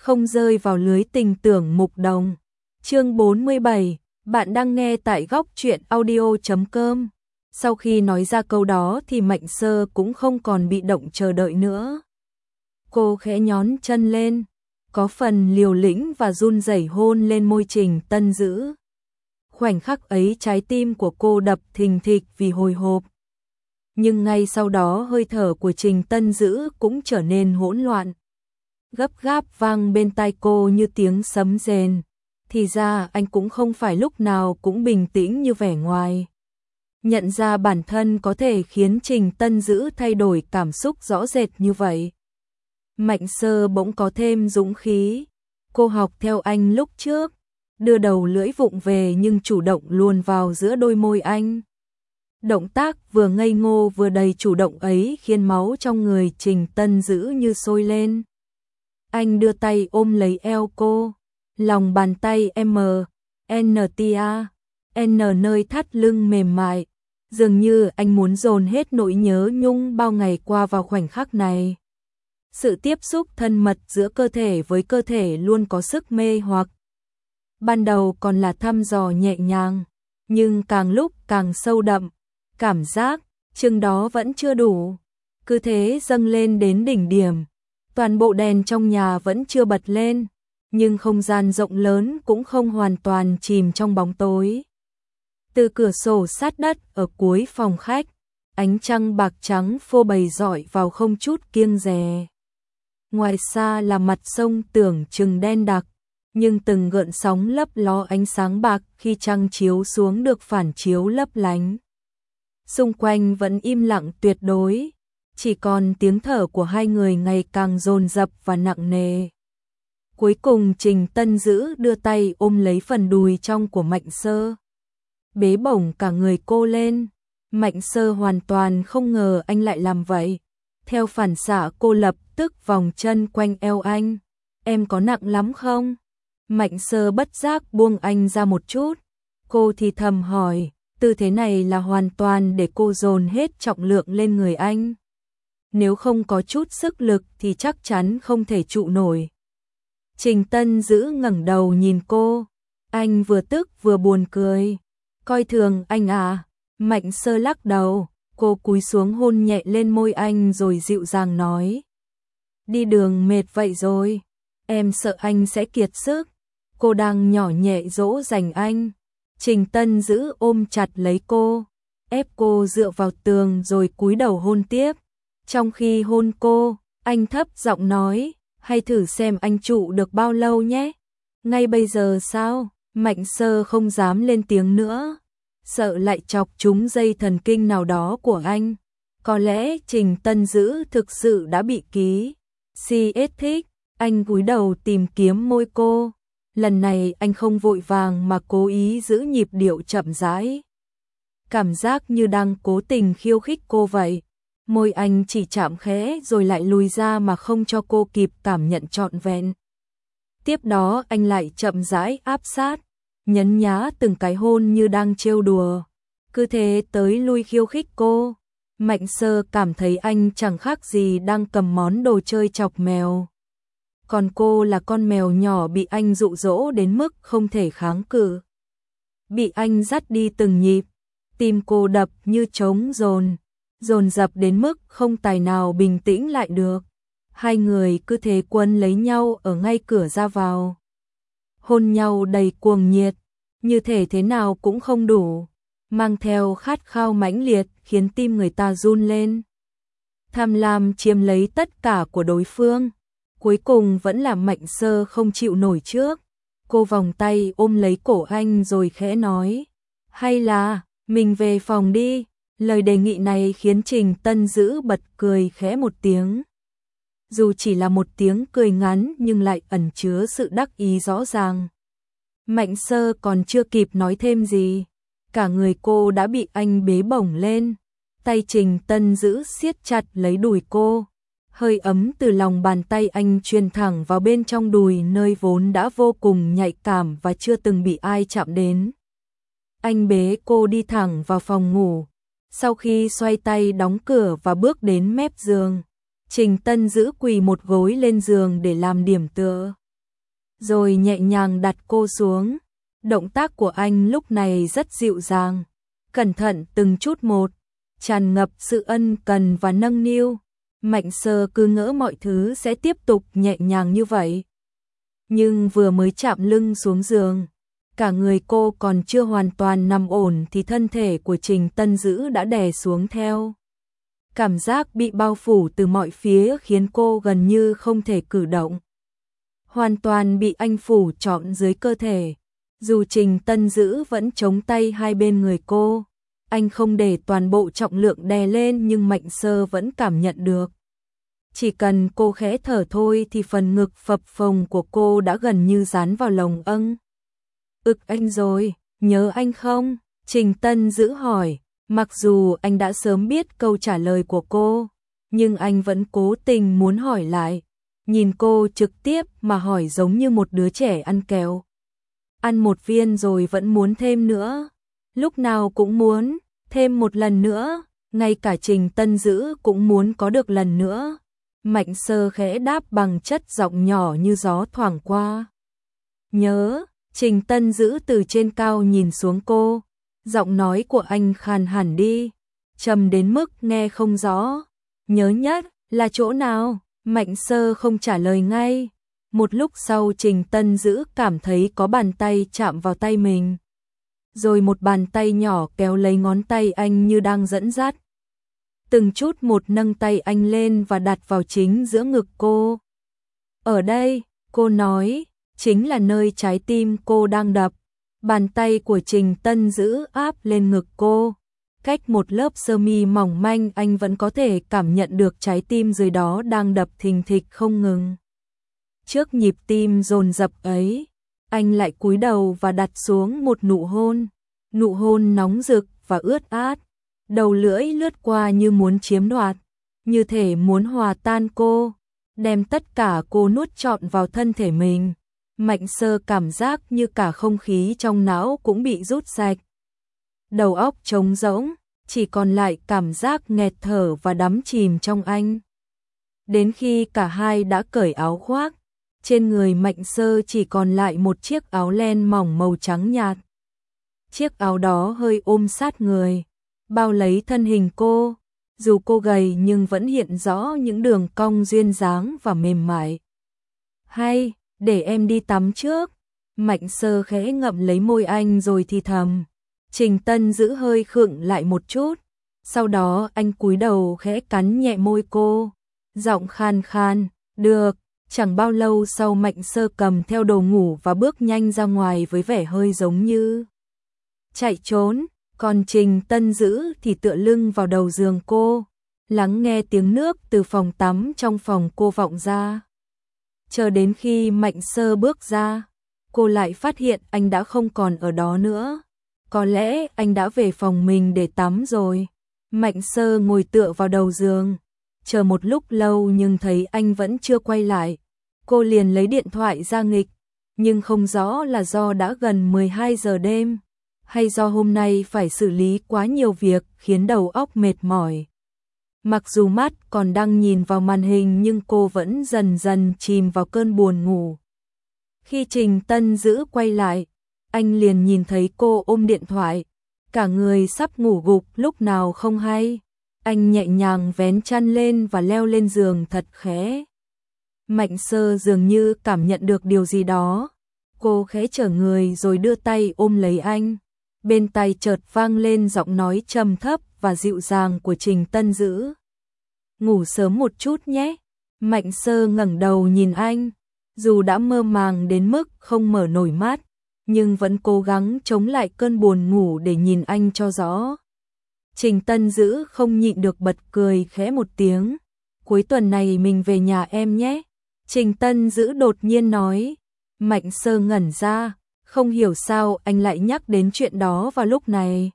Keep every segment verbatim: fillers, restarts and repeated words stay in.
không rơi vào lưới tình tưởng mục đồng. Chương bốn mươi bảy, bạn đang nghe tại góc truyện audio chấm com. Sau khi nói ra câu đó thì Mạnh Sơ cũng không còn bị động chờ đợi nữa. Cô khẽ nhón chân lên, có phần liều lĩnh và run rẩy hôn lên môi Trình Tân Dữ. Khoảnh khắc ấy trái tim của cô đập thình thịch vì hồi hộp. Nhưng ngay sau đó hơi thở của Trình Tân Dữ cũng trở nên hỗn loạn. Gấp gáp vang bên tai cô như tiếng sấm rền. Thì ra anh cũng không phải lúc nào cũng bình tĩnh như vẻ ngoài. Nhận ra bản thân có thể khiến Trình Tân Dữ thay đổi cảm xúc rõ rệt như vậy. Mạnh Sơ bỗng có thêm dũng khí. Cô học theo anh lúc trước, đưa đầu lưỡi vụng về nhưng chủ động luồn vào giữa đôi môi anh. Động tác vừa ngây ngô vừa đầy chủ động ấy khiến máu trong người Trình Tân Dữ như sôi lên. Anh đưa tay ôm lấy eo cô, lòng bàn tay M, N T A, N nơi thắt lưng mềm mại, dường như anh muốn dồn hết nỗi nhớ nhung bao ngày qua vào khoảnh khắc này. Sự tiếp xúc thân mật giữa cơ thể với cơ thể luôn có sức mê hoặc. Ban đầu còn là thăm dò nhẹ nhàng, nhưng càng lúc càng sâu đậm, cảm giác chừng đó vẫn chưa đủ. Cứ thế dâng lên đến đỉnh điểm, toàn bộ đèn trong nhà vẫn chưa bật lên, nhưng không gian rộng lớn cũng không hoàn toàn chìm trong bóng tối. Từ cửa sổ sát đất ở cuối phòng khách, ánh trăng bạc trắng phô bày rọi vào không chút kiêng dè. Ngoài xa là mặt sông tưởng chừng đen đặc, nhưng từng gợn sóng lấp ló ánh sáng bạc khi trăng chiếu xuống được phản chiếu lấp lánh. Xung quanh vẫn im lặng tuyệt đối, chỉ còn tiếng thở của hai người ngày càng dồn dập và nặng nề. Cuối cùng Trình Tân Dữ đưa tay ôm lấy phần đùi trong của Mạnh Sơ, bế bổng cả người cô lên. Mạnh Sơ hoàn toàn không ngờ anh lại làm vậy. Theo phản xạ cô lập tức vòng chân quanh eo anh. Em có nặng lắm không? Mạnh Sơ bất giác buông anh ra một chút. Cô thì thầm hỏi, tư thế này là hoàn toàn để cô dồn hết trọng lượng lên người anh. Nếu không có chút sức lực thì chắc chắn không thể trụ nổi. Trình Tân Dữ ngẩng đầu nhìn cô. Anh vừa tức vừa buồn cười. Coi thường anh à? Mạnh Sơ lắc đầu. Cô cúi xuống hôn nhẹ lên môi anh rồi dịu dàng nói. Đi đường mệt vậy rồi, em sợ anh sẽ kiệt sức. Cô đang nhỏ nhẹ dỗ dành anh. Trình Tân Dữ ôm chặt lấy cô, ép cô dựa vào tường rồi cúi đầu hôn tiếp. Trong khi hôn cô, anh thấp giọng nói, hay thử xem anh trụ được bao lâu nhé. Ngay bây giờ sao? Mạnh Sơ không dám lên tiếng nữa, sợ lại chọc trúng dây thần kinh nào đó của anh. Có lẽ Trình Tân Dữ thực sự đã bị ký xê ét thích. Anh cúi đầu tìm kiếm môi cô. Lần này anh không vội vàng mà cố ý giữ nhịp điệu chậm rãi. Cảm giác như đang cố tình khiêu khích cô vậy. Môi anh chỉ chạm khẽ rồi lại lùi ra mà không cho cô kịp cảm nhận trọn vẹn. Tiếp đó anh lại chậm rãi áp sát, nhấn nhá từng cái hôn như đang trêu đùa. Cứ thế tới lui khiêu khích cô. Mạnh Sơ cảm thấy anh chẳng khác gì đang cầm món đồ chơi chọc mèo. Còn cô là con mèo nhỏ bị anh dụ dỗ đến mức không thể kháng cự. Bị anh dắt đi từng nhịp, tim cô đập như trống dồn, dồn dập đến mức không tài nào bình tĩnh lại được. Hai người cứ thế quấn lấy nhau ở ngay cửa ra vào. Hôn nhau đầy cuồng nhiệt, như thể thế nào cũng không đủ, mang theo khát khao mãnh liệt khiến tim người ta run lên. Tham lam chiếm lấy tất cả của đối phương. Cuối cùng vẫn là Mạnh Sơ không chịu nổi trước. Cô vòng tay ôm lấy cổ anh rồi khẽ nói, hay là mình về phòng đi. Lời đề nghị này khiến Trình Tân Dữ bật cười khẽ một tiếng. Dù chỉ là một tiếng cười ngắn nhưng lại ẩn chứa sự đắc ý rõ ràng. Mạnh Sơ còn chưa kịp nói thêm gì, cả người cô đã bị anh bế bổng lên. Tay Trình Tân Dữ siết chặt lấy đùi cô. Hơi ấm từ lòng bàn tay anh truyền thẳng vào bên trong đùi nơi vốn đã vô cùng nhạy cảm và chưa từng bị ai chạm đến. Anh bế cô đi thẳng vào phòng ngủ. Sau khi xoay tay đóng cửa và bước đến mép giường, Trình Tân Dữ quỳ một gối lên giường để làm điểm tựa. rồi nhẹ nhàng đặt cô xuống. Động tác của anh lúc này rất dịu dàng, cẩn thận từng chút một, tràn ngập sự ân cần và nâng niu. Mạnh Sơ cứ ngỡ mọi thứ sẽ tiếp tục nhẹ nhàng như vậy. Nhưng vừa mới chạm lưng xuống giường, cả người cô còn chưa hoàn toàn nằm ổn thì thân thể của Trình Tân Dữ đã đè xuống theo. Cảm giác bị bao phủ từ mọi phía khiến cô gần như không thể cử động. Hoàn toàn bị anh phủ trọn dưới cơ thể. Dù Trình Tân Dữ vẫn chống tay hai bên người cô, anh không để toàn bộ trọng lượng đè lên nhưng Mạnh Sơ vẫn cảm nhận được. Chỉ cần cô khẽ thở thôi thì phần ngực phập phồng của cô đã gần như dán vào lồng âng. Ực anh rồi, nhớ anh không? Trình Tân Dữ hỏi, mặc dù anh đã sớm biết câu trả lời của cô, nhưng anh vẫn cố tình muốn hỏi lại. Nhìn cô trực tiếp mà hỏi giống như một đứa trẻ ăn kẹo. Ăn một viên rồi vẫn muốn thêm nữa. Lúc nào cũng muốn, thêm một lần nữa, ngay cả Trình Tân Dữ cũng muốn có được lần nữa. Mạnh Sơ khẽ đáp bằng chất giọng nhỏ như gió thoảng qua. Nhớ, Trình Tân Dữ từ trên cao nhìn xuống cô. Giọng nói của anh khàn hẳn đi, trầm đến mức nghe không rõ. Nhớ nhất là chỗ nào? Mạnh Sơ không trả lời ngay. Một lúc sau Trình Tân Dữ cảm thấy có bàn tay chạm vào tay mình. Rồi một bàn tay nhỏ kéo lấy ngón tay anh như đang dẫn dắt. Từng chút một nâng tay anh lên và đặt vào chính giữa ngực cô. Ở đây, cô nói, chính là nơi trái tim cô đang đập. Bàn tay của Trình Tân Dữ áp lên ngực cô. Cách một lớp sơ mi mỏng manh anh vẫn có thể cảm nhận được trái tim dưới đó đang đập thình thịch không ngừng. Trước nhịp tim dồn dập ấy, anh lại cúi đầu và đặt xuống một nụ hôn. Nụ hôn nóng rực và ướt át. Đầu lưỡi lướt qua như muốn chiếm đoạt, như thể muốn hòa tan cô, đem tất cả cô nuốt trọn vào thân thể mình. Mạnh Sơ cảm giác như cả không khí trong não cũng bị rút sạch. Đầu óc trống rỗng, chỉ còn lại cảm giác nghẹt thở và đắm chìm trong anh. Đến khi cả hai đã cởi áo khoác, trên người Mạnh Sơ chỉ còn lại một chiếc áo len mỏng màu trắng nhạt. Chiếc áo đó hơi ôm sát người, bao lấy thân hình cô, dù cô gầy nhưng vẫn hiện rõ những đường cong duyên dáng và mềm mại. Hay, để em đi tắm trước. Mạnh Sơ khẽ ngậm lấy môi anh rồi thì thầm. Trình Tân Dữ hơi khựng lại một chút, sau đó anh cúi đầu khẽ cắn nhẹ môi cô, giọng khan khan, được. Chẳng bao lâu sau Mạnh Sơ cầm theo đồ ngủ và bước nhanh ra ngoài với vẻ hơi giống như chạy trốn, còn Trình Tân Dữ thì tựa lưng vào đầu giường cô, lắng nghe tiếng nước từ phòng tắm trong phòng cô vọng ra. Chờ đến khi Mạnh Sơ bước ra, cô lại phát hiện anh đã không còn ở đó nữa. Có lẽ anh đã về phòng mình để tắm rồi. Mạnh Sơ ngồi tựa vào đầu giường, chờ một lúc lâu nhưng thấy anh vẫn chưa quay lại. Cô liền lấy điện thoại ra nghịch, nhưng không rõ là do đã gần mười hai giờ đêm, hay do hôm nay phải xử lý quá nhiều việc khiến đầu óc mệt mỏi. Mặc dù mắt còn đang nhìn vào màn hình nhưng cô vẫn dần dần chìm vào cơn buồn ngủ. Khi Trình Tân Dữ quay lại, anh liền nhìn thấy cô ôm điện thoại, cả người sắp ngủ gục lúc nào không hay. Anh nhẹ nhàng vén chăn lên và leo lên giường thật khẽ. Mạnh Sơ dường như cảm nhận được điều gì đó. Cô khẽ trở người rồi đưa tay ôm lấy anh. Bên tai chợt vang lên giọng nói trầm thấp và dịu dàng của Trình Tân Dữ. Ngủ sớm một chút nhé. Mạnh Sơ ngẩng đầu nhìn anh. Dù đã mơ màng đến mức không mở nổi mắt, nhưng vẫn cố gắng chống lại cơn buồn ngủ để nhìn anh cho rõ. Trình Tân Dữ không nhịn được bật cười khẽ một tiếng. Cuối tuần này mình về nhà em nhé. Trình Tân Dữ đột nhiên nói. Mạnh Sơ ngẩn ra, không hiểu sao anh lại nhắc đến chuyện đó vào lúc này.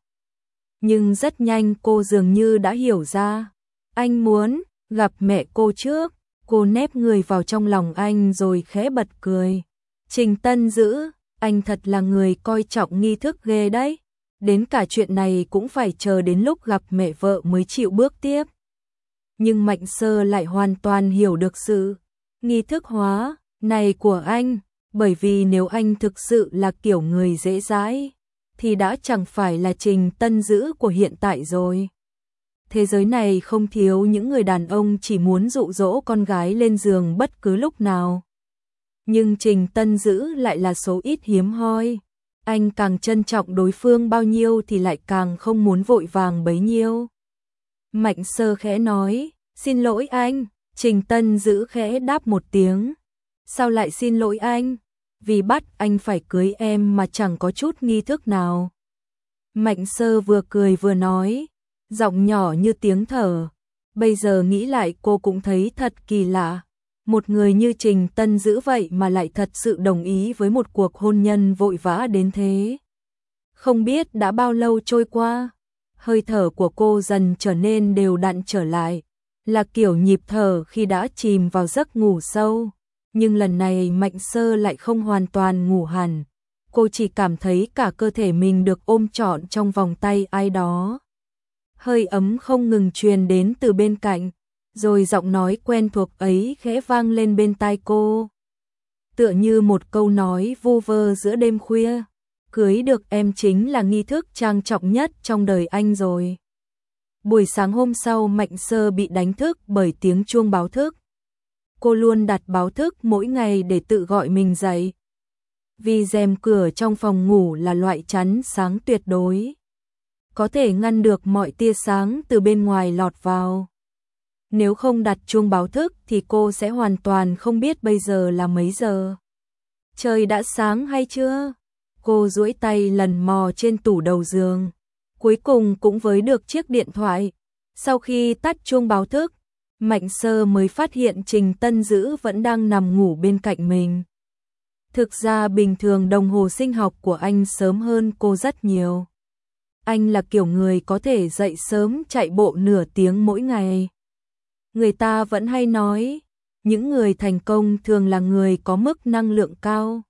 Nhưng rất nhanh cô dường như đã hiểu ra. Anh muốn gặp mẹ cô trước. Cô nép người vào trong lòng anh rồi khẽ bật cười. Trình Tân Dữ, anh thật là người coi trọng nghi thức ghê đấy. Đến cả chuyện này cũng phải chờ đến lúc gặp mẹ vợ mới chịu bước tiếp. Nhưng Mạnh Sơ lại hoàn toàn hiểu được sự nghi thức hóa này của anh. bởi vì nếu anh thực sự là kiểu người dễ dãi, thì đã chẳng phải là Trình Tân Dữ của hiện tại rồi. Thế giới này không thiếu những người đàn ông chỉ muốn dụ dỗ con gái lên giường bất cứ lúc nào. Nhưng Trình Tân Dữ lại là số ít hiếm hoi. Anh càng trân trọng đối phương bao nhiêu thì lại càng không muốn vội vàng bấy nhiêu. Mạnh Sơ khẽ nói, xin lỗi anh. Trình Tân Dữ khẽ đáp một tiếng. Sao lại xin lỗi anh? Vì bắt anh phải cưới em mà chẳng có chút nghi thức nào. Mạnh Sơ vừa cười vừa nói, giọng nhỏ như tiếng thở. Bây giờ nghĩ lại cô cũng thấy thật kỳ lạ. Một người như Trình Tân Dữ vậy mà lại thật sự đồng ý với một cuộc hôn nhân vội vã đến thế. Không biết đã bao lâu trôi qua, hơi thở của cô dần trở nên đều đặn trở lại, là kiểu nhịp thở khi đã chìm vào giấc ngủ sâu. Nhưng lần này Mạnh Sơ lại không hoàn toàn ngủ hẳn, cô chỉ cảm thấy cả cơ thể mình được ôm trọn trong vòng tay ai đó. Hơi ấm không ngừng truyền đến từ bên cạnh, rồi giọng nói quen thuộc ấy khẽ vang lên bên tai cô. Tựa như một câu nói vu vơ giữa đêm khuya, cưới được em chính là nghi thức trang trọng nhất trong đời anh rồi. Buổi sáng hôm sau Mạnh Sơ bị đánh thức bởi tiếng chuông báo thức. Cô luôn đặt báo thức mỗi ngày để tự gọi mình dậy. Vì rèm cửa trong phòng ngủ là loại chắn sáng tuyệt đối, có thể ngăn được mọi tia sáng từ bên ngoài lọt vào. Nếu không đặt chuông báo thức thì cô sẽ hoàn toàn không biết bây giờ là mấy giờ. Trời đã sáng hay chưa? Cô duỗi tay lần mò trên tủ đầu giường. Cuối cùng cũng với được chiếc điện thoại. Sau khi tắt chuông báo thức, Mạnh Sơ mới phát hiện Trình Tân Dữ vẫn đang nằm ngủ bên cạnh mình. Thực ra bình thường đồng hồ sinh học của anh sớm hơn cô rất nhiều. Anh là kiểu người có thể dậy sớm chạy bộ nửa tiếng mỗi ngày. Người ta vẫn hay nói, những người thành công thường là người có mức năng lượng cao.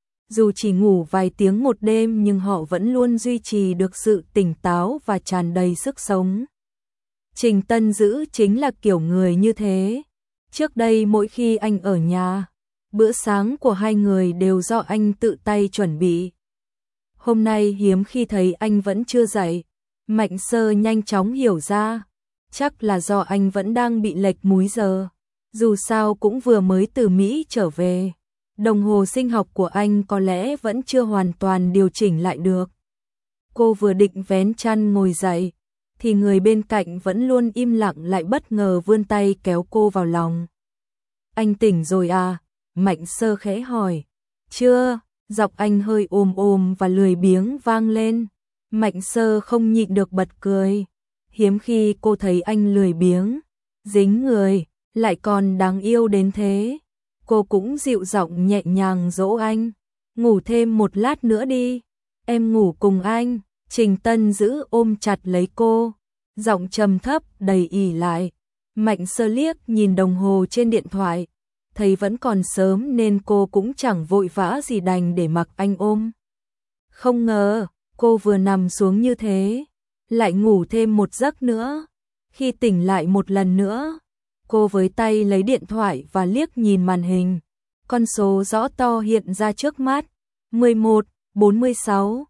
Dù chỉ ngủ vài tiếng một đêm nhưng họ vẫn luôn duy trì được sự tỉnh táo và tràn đầy sức sống. Trình Tân Dữ chính là kiểu người như thế. Trước đây mỗi khi anh ở nhà, bữa sáng của hai người đều do anh tự tay chuẩn bị. Hôm nay hiếm khi thấy anh vẫn chưa dậy, Mạnh Sơ nhanh chóng hiểu ra. Chắc là do anh vẫn đang bị lệch múi giờ. Dù sao cũng vừa mới từ Mỹ trở về. Đồng hồ sinh học của anh có lẽ vẫn chưa hoàn toàn điều chỉnh lại được. Cô vừa định vén chăn ngồi dậy, thì người bên cạnh vẫn luôn im lặng lại bất ngờ vươn tay kéo cô vào lòng. Anh tỉnh rồi à? Mạnh Sơ khẽ hỏi. Chưa, giọng anh hơi ồm ồm và lười biếng vang lên. Mạnh Sơ không nhịn được bật cười. Hiếm khi cô thấy anh lười biếng, dính người, lại còn đáng yêu đến thế. Cô cũng dịu giọng nhẹ nhàng dỗ anh. Ngủ thêm một lát nữa đi, em ngủ cùng anh. Trình Tân Dữ ôm chặt lấy cô, giọng trầm thấp đầy ỉ lại. Mạnh Sơ liếc nhìn đồng hồ trên điện thoại, thấy vẫn còn sớm nên cô cũng chẳng vội vã gì đành để mặc anh ôm. Không ngờ, cô vừa nằm xuống như thế, lại ngủ thêm một giấc nữa. Khi tỉnh lại một lần nữa, cô với tay lấy điện thoại và liếc nhìn màn hình. Con số rõ to hiện ra trước mắt, mười một bốn mươi sáu.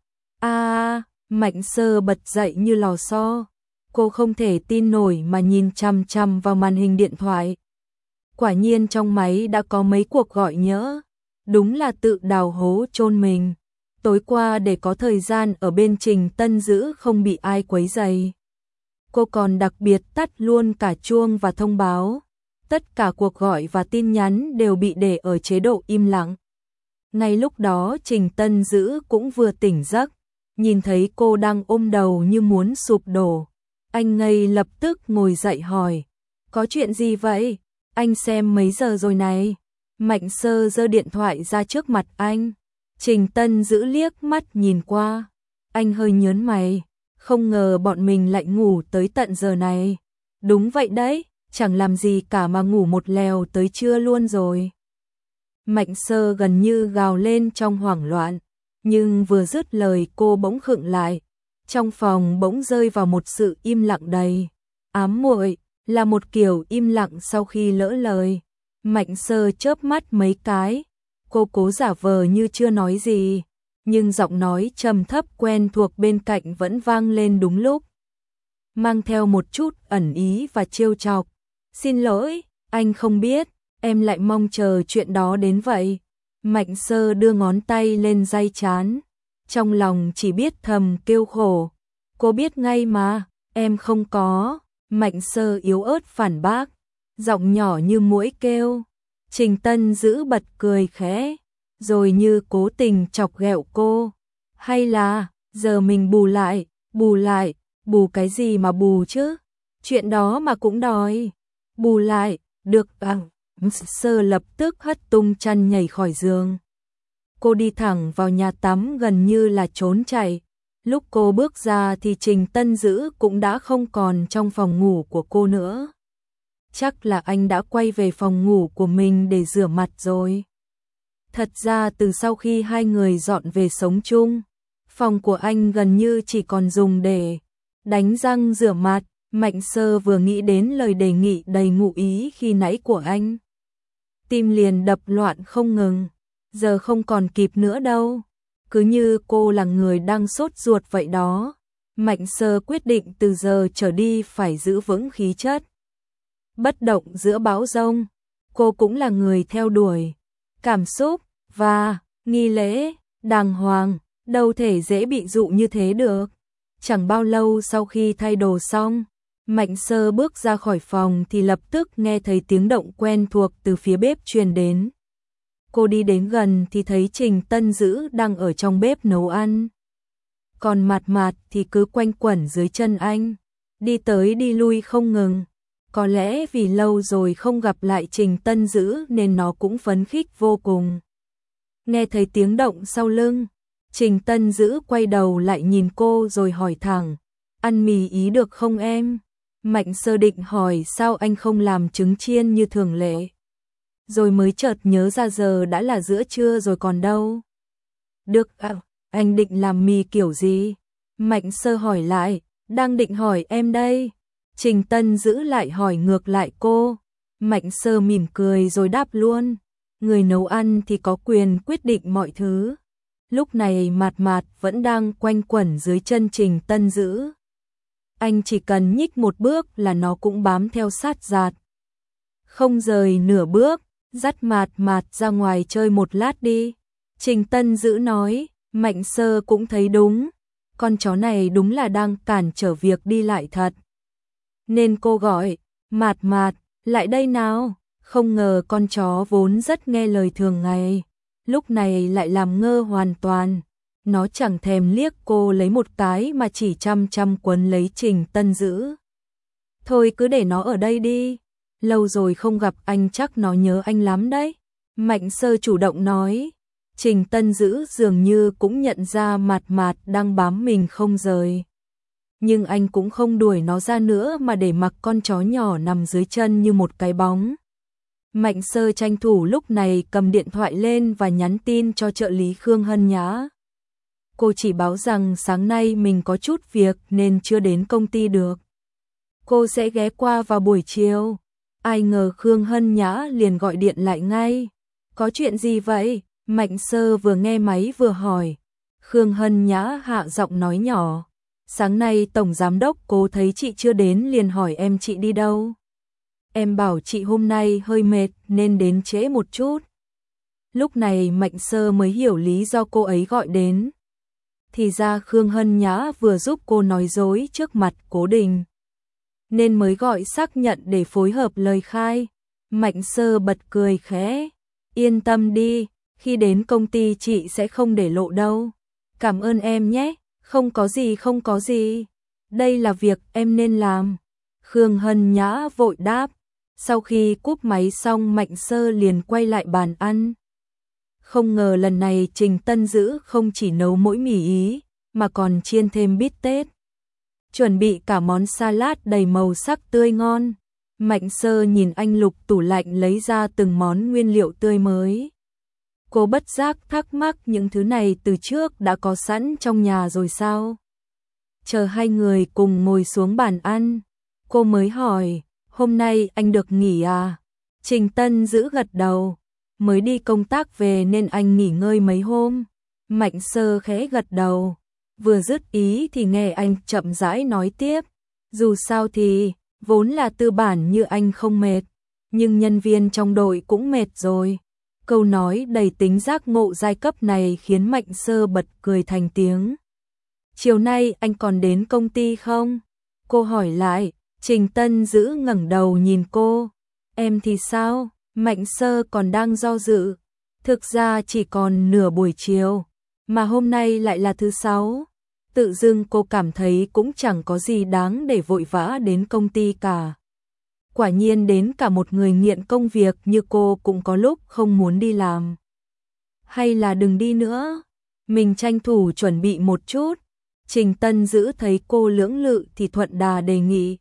À, Mạnh Sơ bật dậy như lò xo. Cô không thể tin nổi mà nhìn chằm chằm vào màn hình điện thoại. Quả nhiên trong máy đã có mấy cuộc gọi nhỡ. Đúng là tự đào hố chôn mình. Tối qua để có thời gian ở bên Trình Tân Dữ không bị ai quấy rầy. Cô còn đặc biệt tắt luôn cả chuông và thông báo. Tất cả cuộc gọi và tin nhắn đều bị để ở chế độ im lặng. Ngay lúc đó Trình Tân Dữ cũng vừa tỉnh giấc, nhìn thấy cô đang ôm đầu như muốn sụp đổ. Anh ngay lập tức ngồi dậy hỏi, có chuyện gì vậy? Anh xem mấy giờ rồi này? Mạnh Sơ giơ điện thoại ra trước mặt anh. Trình Tân Dữ liếc mắt nhìn qua. Anh hơi nhớn mày, không ngờ bọn mình lại ngủ tới tận giờ này. Đúng vậy đấy, chẳng làm gì cả mà ngủ một lèo tới trưa luôn rồi. Mạnh Sơ gần như gào lên trong hoảng loạn, nhưng vừa dứt lời cô bỗng khựng lại. Trong phòng bỗng rơi vào một sự im lặng đầy ám muội, là một kiểu im lặng sau khi lỡ lời. Mạnh Sơ chớp mắt mấy cái, Cô cố giả vờ như chưa nói gì, nhưng giọng nói trầm thấp quen thuộc bên cạnh vẫn vang lên đúng lúc, mang theo một chút ẩn ý và trêu chọc. Xin lỗi, anh không biết, em lại mong chờ chuyện đó đến vậy. Mạnh Sơ đưa ngón tay lên day trán, trong lòng chỉ biết thầm kêu khổ. Cô biết ngay mà, em không có. Mạnh Sơ yếu ớt phản bác, giọng nhỏ như muỗi kêu. Trình Tân giữ bật cười khẽ, rồi như cố tình chọc ghẹo cô. Hay là, giờ mình bù lại, bù lại, bù cái gì mà bù chứ? Chuyện đó mà cũng đòi. Bù lại, được à? Sơ lập tức hất tung chăn nhảy khỏi giường. Cô đi thẳng vào nhà tắm gần như là trốn chạy. Lúc cô bước ra thì Trình Tân Dữ cũng đã không còn trong phòng ngủ của cô nữa. Chắc là anh đã quay về phòng ngủ của mình để rửa mặt rồi. Thật ra từ sau khi hai người dọn về sống chung, phòng của anh gần như chỉ còn dùng để đánh răng rửa mặt. Mạnh Sơ vừa nghĩ đến lời đề nghị đầy ngụ ý khi nãy của anh, tim liền đập loạn không ngừng. Giờ không còn kịp nữa đâu. Cứ như cô là người đang sốt ruột vậy đó. Mạnh Sơ quyết định từ giờ trở đi phải giữ vững khí chất bất động giữa bão giông. Cô cũng là người theo đuổi cảm xúc và nghi lễ đàng hoàng, đâu thể dễ bị dụ như thế được. Chẳng bao lâu sau khi thay đồ xong, Mạnh Sơ bước ra khỏi phòng thì lập tức nghe thấy tiếng động quen thuộc từ phía bếp truyền đến. Cô đi đến gần thì thấy Trình Tân Dữ đang ở trong bếp nấu ăn. Còn Mạt Mạt thì cứ quanh quẩn dưới chân anh, đi tới đi lui không ngừng. Có lẽ vì lâu rồi không gặp lại Trình Tân Dữ nên nó cũng phấn khích vô cùng. Nghe thấy tiếng động sau lưng, Trình Tân Dữ quay đầu lại nhìn cô rồi hỏi thẳng, ăn mì ý được không em? Mạnh Sơ định hỏi sao anh không làm trứng chiên như thường lệ. Rồi mới chợt nhớ ra giờ đã là giữa trưa rồi còn đâu. Được à, anh định làm mì kiểu gì? Mạnh Sơ hỏi lại, đang định hỏi em đây. Trình Tân Dữ lại hỏi ngược lại cô. Mạnh Sơ mỉm cười rồi đáp luôn, người nấu ăn thì có quyền quyết định mọi thứ. Lúc này Mạt Mạt vẫn đang quanh quẩn dưới chân Trình Tân Dữ. Anh chỉ cần nhích một bước là nó cũng bám theo sát giạt. Không rời nửa bước, dắt Mạt Mạt ra ngoài chơi một lát đi. Trình Tân Dữ nói. Mạnh Sơ cũng thấy đúng, con chó này đúng là đang cản trở việc đi lại thật. Nên cô gọi, Mạt Mạt, lại đây nào. Không ngờ con chó vốn rất nghe lời thường ngày, lúc này lại làm ngơ hoàn toàn. Nó chẳng thèm liếc cô lấy một cái mà chỉ chăm chăm quấn lấy Trình Tân Dữ. Thôi cứ để nó ở đây đi, lâu rồi không gặp anh chắc nó nhớ anh lắm đấy. Mạnh Sơ chủ động nói. Trình Tân Dữ dường như cũng nhận ra Mạt Mạt đang bám mình không rời. Nhưng anh cũng không đuổi nó ra nữa mà để mặc con chó nhỏ nằm dưới chân như một cái bóng. Mạnh Sơ tranh thủ lúc này cầm điện thoại lên và nhắn tin cho trợ lý Khương Hân Nhã. Cô chỉ báo rằng sáng nay mình có chút việc nên chưa đến công ty được. Cô sẽ ghé qua vào buổi chiều. Ai ngờ Khương Hân Nhã liền gọi điện lại ngay. Có chuyện gì vậy? Mạnh Sơ vừa nghe máy vừa hỏi. Khương Hân Nhã hạ giọng nói nhỏ. Sáng nay Tổng Giám Đốc Cố thấy chị chưa đến liền hỏi em chị đi đâu. Em bảo chị hôm nay hơi mệt nên đến trễ một chút. Lúc này Mạnh Sơ mới hiểu lý do cô ấy gọi đến. Thì ra Khương Hân Nhã vừa giúp cô nói dối trước mặt Cố Đình, nên mới gọi xác nhận để phối hợp lời khai. Mạnh Sơ bật cười khẽ. Yên tâm đi, khi đến công ty chị sẽ không để lộ đâu. Cảm ơn em nhé. Không có gì không có gì. Đây là việc em nên làm. Khương Hân Nhã vội đáp. Sau khi cúp máy xong Mạnh Sơ liền quay lại bàn ăn. Không ngờ lần này Trình Tân Dữ không chỉ nấu mỗi mì ý, mà còn chiên thêm bít tết. Chuẩn bị cả món salad đầy màu sắc tươi ngon. Mạnh Sơ nhìn anh lục tủ lạnh lấy ra từng món nguyên liệu tươi mới. Cô bất giác thắc mắc những thứ này từ trước đã có sẵn trong nhà rồi sao? Chờ hai người cùng ngồi xuống bàn ăn, cô mới hỏi, hôm nay anh được nghỉ à? Trình Tân Dữ gật đầu. mới đi công tác về nên anh nghỉ ngơi mấy hôm. Mạnh Sơ khẽ gật đầu, vừa dứt ý thì nghe anh chậm rãi nói tiếp. Dù sao thì, vốn là tư bản như anh không mệt, nhưng nhân viên trong đội cũng mệt rồi. Câu nói đầy tính giác ngộ giai cấp này khiến Mạnh Sơ bật cười thành tiếng. Chiều nay anh còn đến công ty không? Cô hỏi lại. Trình Tân Dữ ngẩng đầu nhìn cô. Em thì sao? Mạnh Sơ còn đang do dự. Thực ra chỉ còn nửa buổi chiều, mà hôm nay lại là thứ sáu. Tự dưng cô cảm thấy cũng chẳng có gì đáng để vội vã đến công ty cả. Quả nhiên đến cả một người nghiện công việc như cô cũng có lúc không muốn đi làm. Hay là đừng đi nữa, mình tranh thủ chuẩn bị một chút. Trình Tân Dữ thấy cô lưỡng lự thì thuận đà đề nghị.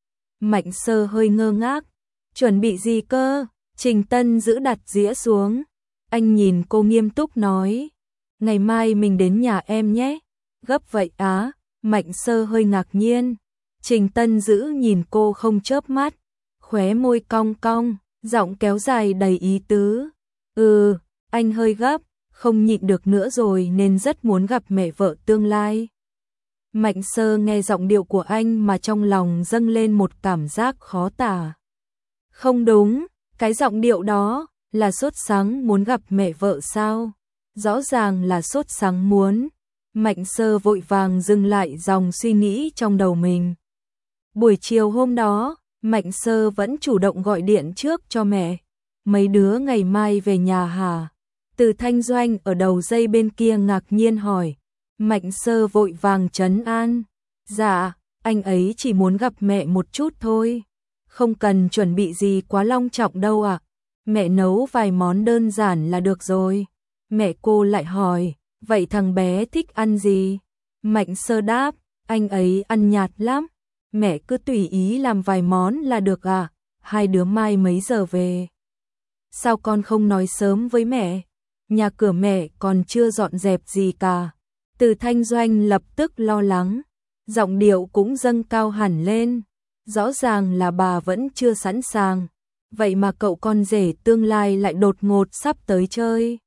Mạnh Sơ hơi ngơ ngác. Chuẩn bị gì cơ? Trình Tân Dữ đặt dĩa xuống. Anh nhìn cô nghiêm túc nói. Ngày mai mình đến nhà em nhé. Gấp vậy á? Mạnh Sơ hơi ngạc nhiên. Trình Tân Dữ nhìn cô không chớp mắt, khóe môi cong cong, giọng kéo dài đầy ý tứ. Ừ, anh hơi gấp, không nhịn được nữa rồi nên rất muốn gặp mẹ vợ tương lai. Mạnh Sơ nghe giọng điệu của anh mà trong lòng dâng lên một cảm giác khó tả. Không đúng, cái giọng điệu đó là sốt sắng muốn gặp mẹ vợ sao? Rõ ràng là sốt sắng muốn. Mạnh Sơ vội vàng dừng lại dòng suy nghĩ trong đầu mình. Buổi chiều hôm đó, Mạnh Sơ vẫn chủ động gọi điện trước cho mẹ. Mấy đứa ngày mai về nhà hả? Từ Thanh Doanh ở đầu dây bên kia ngạc nhiên hỏi. Mạnh Sơ vội vàng trấn an. Dạ, anh ấy chỉ muốn gặp mẹ một chút thôi. Không cần chuẩn bị gì quá long trọng đâu ạ. Mẹ nấu vài món đơn giản là được rồi. Mẹ cô lại hỏi, vậy thằng bé thích ăn gì? Mạnh Sơ đáp, anh ấy ăn nhạt lắm. Mẹ cứ tùy ý làm vài món là được à? Hai đứa mai mấy giờ về? Sao con không nói sớm với mẹ? Nhà cửa mẹ còn chưa dọn dẹp gì cả. Từ Thanh Doanh lập tức lo lắng, giọng điệu cũng dâng cao hẳn lên. Rõ ràng là bà vẫn chưa sẵn sàng. Vậy mà cậu con rể tương lai lại đột ngột sắp tới chơi.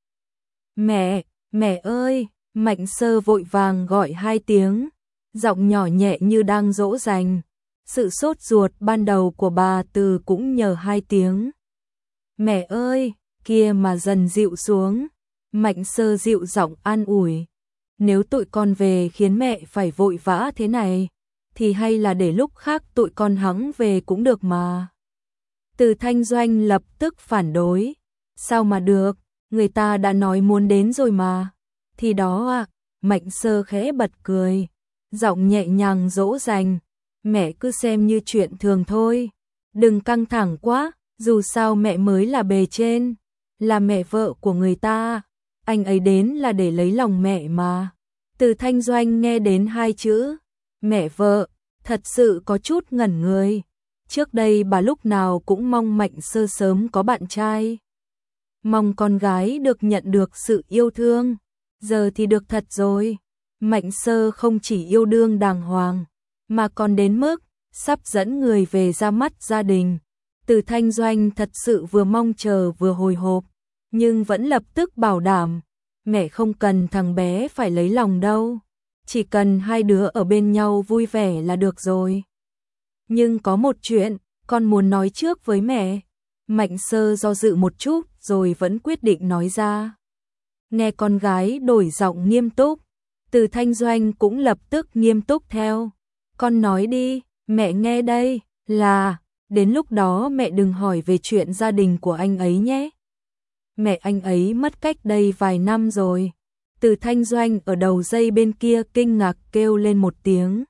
Mẹ, mẹ ơi, Mạnh Sơ vội vàng gọi hai tiếng, giọng nhỏ nhẹ như đang dỗ dành. Sự sốt ruột ban đầu của bà Từ cũng nhờ hai tiếng. Mẹ ơi, kia mà dần dịu xuống. Mạnh Sơ dịu giọng an ủi. Nếu tụi con về khiến mẹ phải vội vã thế này, thì hay là để lúc khác tụi con hẵng về cũng được mà. Từ Thanh Doanh lập tức phản đối. Sao mà được, người ta đã nói muốn đến rồi mà. Thì đó à, Mạnh Sơ khẽ bật cười, giọng nhẹ nhàng dỗ dành. Mẹ cứ xem như chuyện thường thôi. Đừng căng thẳng quá, dù sao mẹ mới là bề trên, là mẹ vợ của người ta. Anh ấy đến là để lấy lòng mẹ mà. Từ Thanh Doanh nghe đến hai chữ mẹ vợ, thật sự có chút ngẩn người. Trước đây bà lúc nào cũng mong Mạnh Sơ sớm có bạn trai, mong con gái được nhận được sự yêu thương. Giờ thì được thật rồi. Mạnh Sơ không chỉ yêu đương đàng hoàng, mà còn đến mức sắp dẫn người về ra mắt gia đình. Từ Thanh Doanh thật sự vừa mong chờ vừa hồi hộp, nhưng vẫn lập tức bảo đảm. Mẹ không cần thằng bé phải lấy lòng đâu, chỉ cần hai đứa ở bên nhau vui vẻ là được rồi. Nhưng có một chuyện, con muốn nói trước với mẹ. Mạnh Sơ do dự một chút rồi vẫn quyết định nói ra. Nghe con gái đổi giọng nghiêm túc, Từ Thanh Doanh cũng lập tức nghiêm túc theo. Con nói đi, mẹ nghe đây, là, đến lúc đó mẹ đừng hỏi về chuyện gia đình của anh ấy nhé. Mẹ anh ấy mất cách đây vài năm rồi. Từ Thanh Doanh ở đầu dây bên kia kinh ngạc kêu lên một tiếng.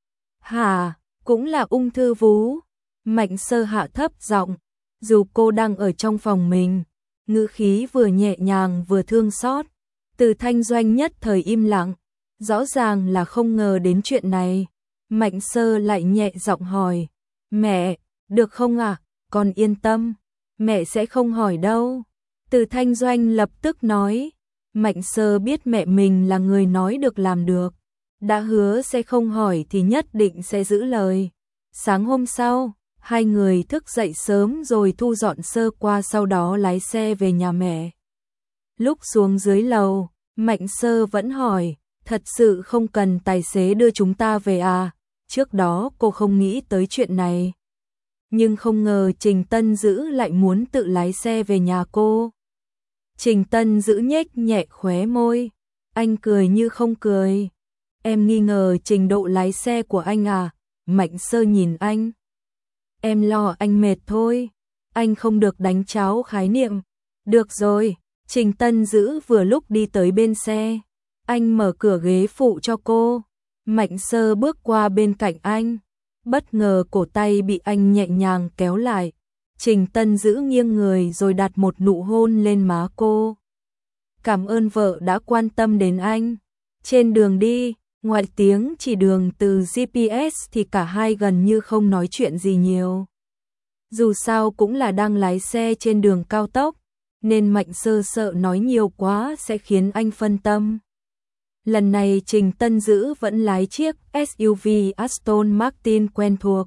Hả, cũng là ung thư vú. Mạnh Sơ hạ thấp giọng, dù cô đang ở trong phòng mình, ngữ khí vừa nhẹ nhàng vừa thương xót. Từ Thanh Doanh nhất thời im lặng, rõ ràng là không ngờ đến chuyện này. Mạnh Sơ lại nhẹ giọng hỏi, mẹ, được không ạ? À? Con yên tâm, mẹ sẽ không hỏi đâu. Từ Thanh Doanh lập tức nói. Mạnh Sơ biết mẹ mình là người nói được làm được, đã hứa sẽ không hỏi thì nhất định sẽ giữ lời. Sáng hôm sau, Hai người thức dậy sớm rồi thu dọn sơ qua, sau đó lái xe về nhà mẹ. Lúc xuống dưới lầu, Mạnh Sơ vẫn hỏi, thật sự không cần tài xế đưa chúng ta về à? Trước đó cô không nghĩ tới chuyện này. Nhưng không ngờ Trình Tân Dữ lại muốn tự lái xe về nhà cô. Trình Tân Dữ nhếch nhẹ khóe môi, anh cười như không cười. Em nghi ngờ trình độ lái xe của anh à? Mạnh Sơ nhìn anh. Em lo anh mệt thôi, anh không được đánh tráo khái niệm. Được rồi, Trình Tân Dữ vừa lúc đi tới bên xe, anh mở cửa ghế phụ cho cô. Mạnh Sơ bước qua bên cạnh anh, bất ngờ cổ tay bị anh nhẹ nhàng kéo lại. Trình Tân Dữ nghiêng người rồi đặt một nụ hôn lên má cô. Cảm ơn vợ đã quan tâm đến anh. Trên đường đi, ngoài tiếng chỉ đường từ giê pê ét thì cả hai gần như không nói chuyện gì nhiều. Dù sao cũng là đang lái xe trên đường cao tốc, nên Mạnh Sơ sợ nói nhiều quá sẽ khiến anh phân tâm. Lần này Trình Tân Dữ vẫn lái chiếc ét u vê Aston Martin quen thuộc.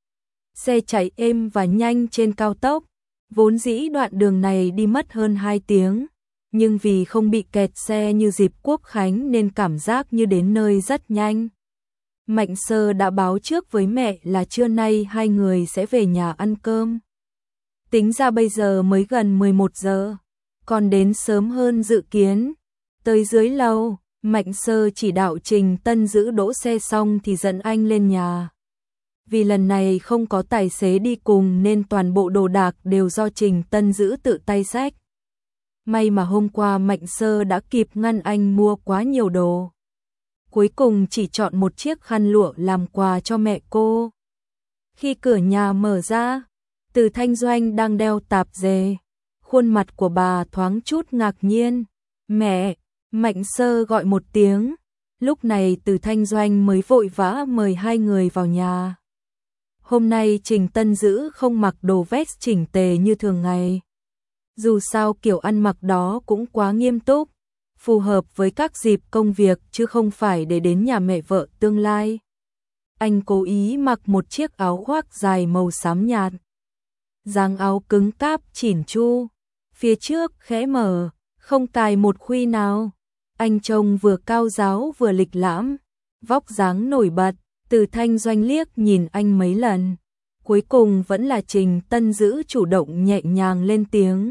Xe chạy êm và nhanh trên cao tốc, vốn dĩ đoạn đường này đi mất hơn hai tiếng, nhưng vì không bị kẹt xe như dịp Quốc Khánh nên cảm giác như đến nơi rất nhanh. Mạnh Sơ đã báo trước với mẹ là trưa nay hai người sẽ về nhà ăn cơm. Tính ra bây giờ mới gần mười một giờ, còn đến sớm hơn dự kiến. Tới dưới lầu, Mạnh Sơ chỉ đạo Trình Tân Dữ đỗ xe xong thì dẫn anh lên nhà. Vì lần này không có tài xế đi cùng nên toàn bộ đồ đạc đều do Trình Tân Dữ tự tay xách. May mà hôm qua Mạnh Sơ đã kịp ngăn anh mua quá nhiều đồ. Cuối cùng chỉ chọn một chiếc khăn lụa làm quà cho mẹ cô. Khi cửa nhà mở ra, Từ Thanh Doanh đang đeo tạp dề. Khuôn mặt của bà thoáng chút ngạc nhiên. Mẹ! Mạnh Sơ gọi một tiếng. Lúc này Từ Thanh Doanh mới vội vã mời hai người vào nhà. Hôm nay Trình Tân Dữ không mặc đồ vest chỉnh tề như thường ngày. Dù sao kiểu ăn mặc đó cũng quá nghiêm túc, phù hợp với các dịp công việc chứ không phải để đến nhà mẹ vợ tương lai. Anh cố ý mặc một chiếc áo khoác dài màu xám nhạt. Dáng áo cứng cáp chỉn chu, phía trước khẽ mở, không cài một khuy nào. Anh trông vừa cao ráo vừa lịch lãm, vóc dáng nổi bật. Từ Thanh Doanh liếc nhìn anh mấy lần, cuối cùng vẫn là Trình Tân Dữ chủ động nhẹ nhàng lên tiếng.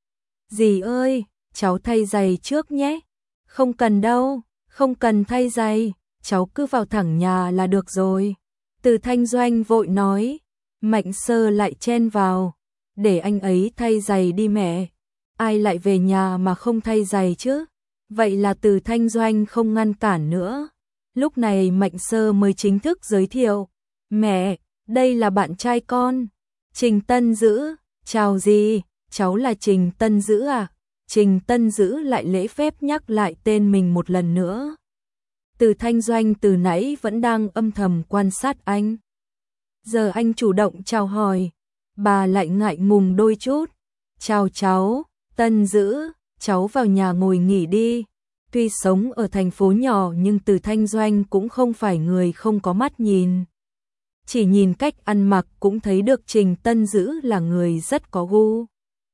Dì ơi, cháu thay giày trước nhé. Không cần đâu, không cần thay giày, cháu cứ vào thẳng nhà là được rồi. Từ Thanh Doanh vội nói. Mạnh Sơ lại chen vào, để anh ấy thay giày đi mẹ. Ai lại về nhà mà không thay giày chứ? Vậy là Từ Thanh Doanh không ngăn cản nữa. Lúc này Mạnh Sơ mới chính thức giới thiệu. Mẹ, đây là bạn trai con. Trình Tân Dữ, chào dì, cháu là Trình Tân Dữ à? Trình Tân Dữ lại lễ phép nhắc lại tên mình một lần nữa. Từ Thanh Doanh từ nãy vẫn đang âm thầm quan sát anh. Giờ anh chủ động chào hỏi, bà lại ngại ngùng đôi chút. Chào cháu, Tân Dữ, cháu vào nhà ngồi nghỉ đi. Tuy sống ở thành phố nhỏ nhưng Từ Thanh Doanh cũng không phải người không có mắt nhìn. Chỉ nhìn cách ăn mặc cũng thấy được Trình Tân Dữ là người rất có gu.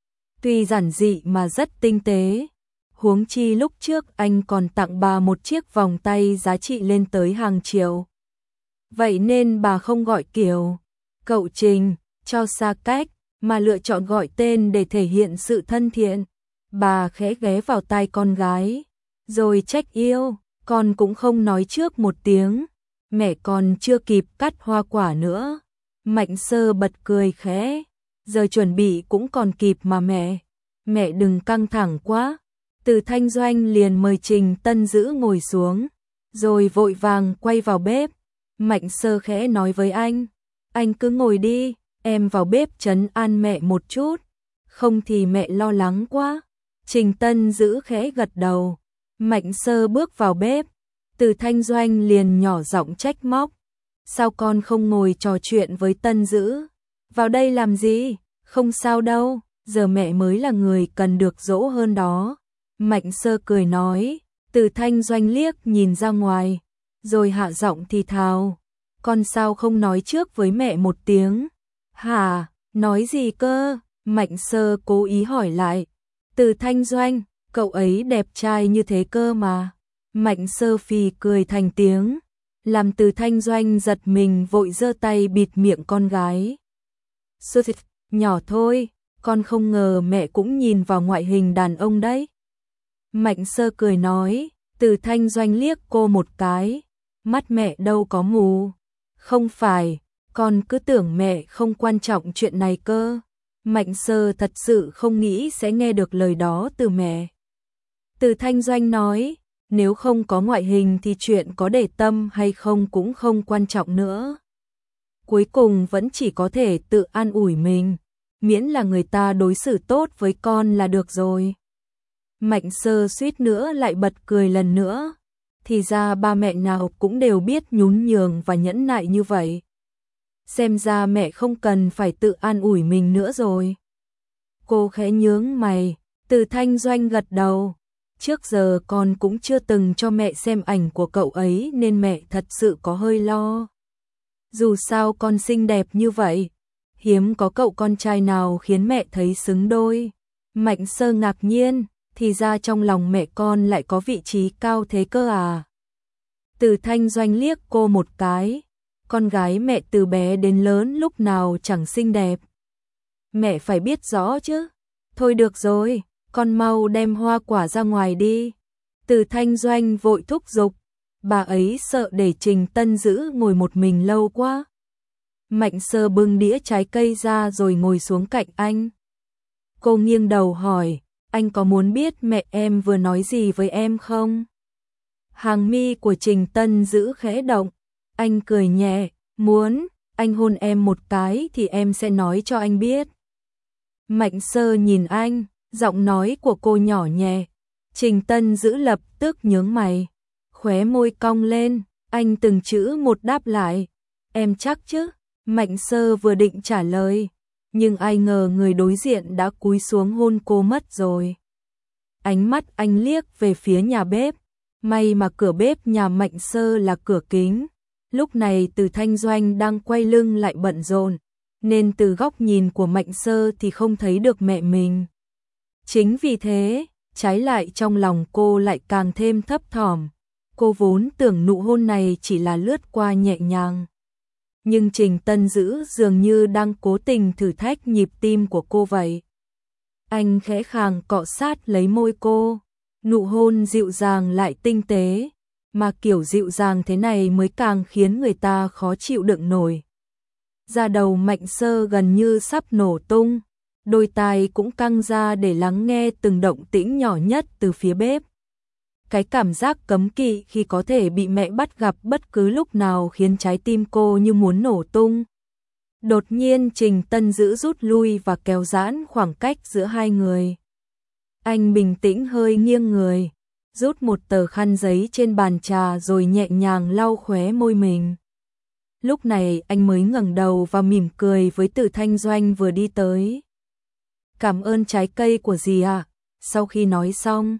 Tuy giản dị mà rất tinh tế. Huống chi lúc trước anh còn tặng bà một chiếc vòng tay giá trị lên tới hàng triệu. Vậy nên bà không gọi kiểu cậu Trình cho xa cách, mà lựa chọn gọi tên để thể hiện sự thân thiện. Bà khẽ ghé vào tai con gái, rồi trách yêu, con cũng không nói trước một tiếng, mẹ còn chưa kịp cắt hoa quả nữa. Mạnh Sơ bật cười khẽ, giờ chuẩn bị cũng còn kịp mà mẹ, mẹ đừng căng thẳng quá. Từ Thanh Doanh liền mời Trình Tân Dữ ngồi xuống, rồi vội vàng quay vào bếp. Mạnh Sơ khẽ nói với anh, anh cứ ngồi đi, em vào bếp trấn an mẹ một chút, không thì mẹ lo lắng quá. Trình Tân Dữ khẽ gật đầu. Mạnh Sơ bước vào bếp, Từ Thanh Doanh liền nhỏ giọng trách móc. Sao con không ngồi trò chuyện với Tân Dữ? Vào đây làm gì? Không sao đâu, giờ mẹ mới là người cần được dỗ hơn đó. Mạnh Sơ cười nói. Từ Thanh Doanh liếc nhìn ra ngoài, rồi hạ giọng thì thào. Con sao không nói trước với mẹ một tiếng? Hả, nói gì cơ? Mạnh Sơ cố ý hỏi lại. Từ Thanh Doanh, cậu ấy đẹp trai như thế cơ mà. Mạnh Sơ phì cười thành tiếng, làm Từ Thanh Doanh giật mình vội giơ tay bịt miệng con gái. Sơ thịt, nhỏ thôi, con không ngờ mẹ cũng nhìn vào ngoại hình đàn ông đấy. Mạnh Sơ cười nói, Từ Thanh Doanh liếc cô một cái, mắt mẹ đâu có mù. Không phải, con cứ tưởng mẹ không quan trọng chuyện này cơ. Mạnh Sơ thật sự không nghĩ sẽ nghe được lời đó từ mẹ. Từ Thanh Doanh nói, nếu không có ngoại hình thì chuyện có để tâm hay không cũng không quan trọng nữa. Cuối cùng vẫn chỉ có thể tự an ủi mình, miễn là người ta đối xử tốt với con là được rồi. Mạnh Sơ suýt nữa lại bật cười lần nữa, thì ra ba mẹ nào cũng đều biết nhún nhường và nhẫn nại như vậy. Xem ra mẹ không cần phải tự an ủi mình nữa rồi. Cô khẽ nhướng mày, Từ Thanh Doanh gật đầu. Trước giờ con cũng chưa từng cho mẹ xem ảnh của cậu ấy nên mẹ thật sự có hơi lo. Dù sao con xinh đẹp như vậy, hiếm có cậu con trai nào khiến mẹ thấy xứng đôi. Mạnh Sơ ngạc nhiên, thì ra trong lòng mẹ con lại có vị trí cao thế cơ à. Từ Thanh Doanh liếc cô một cái, con gái mẹ từ bé đến lớn lúc nào chẳng xinh đẹp. Mẹ phải biết rõ chứ. Thôi được rồi, con mau đem hoa quả ra ngoài đi. Từ Thanh Doanh vội thúc giục, bà ấy sợ để Trình Tân Dữ ngồi một mình lâu quá. Mạnh Sơ bưng đĩa trái cây ra rồi ngồi xuống cạnh anh. Cô nghiêng đầu hỏi, anh có muốn biết mẹ em vừa nói gì với em không? Hàng mi của Trình Tân Dữ khẽ động, anh cười nhẹ, muốn, anh hôn em một cái thì em sẽ nói cho anh biết. Mạnh Sơ nhìn anh, giọng nói của cô nhỏ nhẹ. Trình Tân Dữ lập tức nhướng mày, khóe môi cong lên, anh từng chữ một đáp lại, em chắc chứ? Mạnh Sơ vừa định trả lời, nhưng ai ngờ người đối diện đã cúi xuống hôn cô mất rồi. Ánh mắt anh liếc về phía nhà bếp, may mà cửa bếp nhà Mạnh Sơ là cửa kính. Lúc này Từ Thanh Doanh đang quay lưng lại bận rộn, nên từ góc nhìn của Mạnh Sơ thì không thấy được mẹ mình. Chính vì thế, trái lại trong lòng cô lại càng thêm thấp thỏm. Cô vốn tưởng nụ hôn này chỉ là lướt qua nhẹ nhàng. Nhưng Trình Tân Dữ dường như đang cố tình thử thách nhịp tim của cô vậy. Anh khẽ khàng cọ sát lấy môi cô, nụ hôn dịu dàng lại tinh tế, mà kiểu dịu dàng thế này mới càng khiến người ta khó chịu đựng nổi. Da đầu Mạnh Sơ gần như sắp nổ tung, đôi tai cũng căng ra để lắng nghe từng động tĩnh nhỏ nhất từ phía bếp. Cái cảm giác cấm kỵ khi có thể bị mẹ bắt gặp bất cứ lúc nào khiến trái tim cô như muốn nổ tung. Đột nhiên Trình Tân Dữ rút lui và kéo giãn khoảng cách giữa hai người. Anh bình tĩnh hơi nghiêng người, rút một tờ khăn giấy trên bàn trà rồi nhẹ nhàng lau khóe môi mình. Lúc này anh mới ngẩng đầu và mỉm cười với Từ Thanh Doanh vừa đi tới. Cảm ơn trái cây của dì ạ. Sau khi nói xong,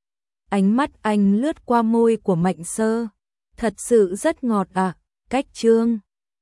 ánh mắt anh lướt qua môi của Mạnh Sơ. Thật sự rất ngọt ạ. Cách chương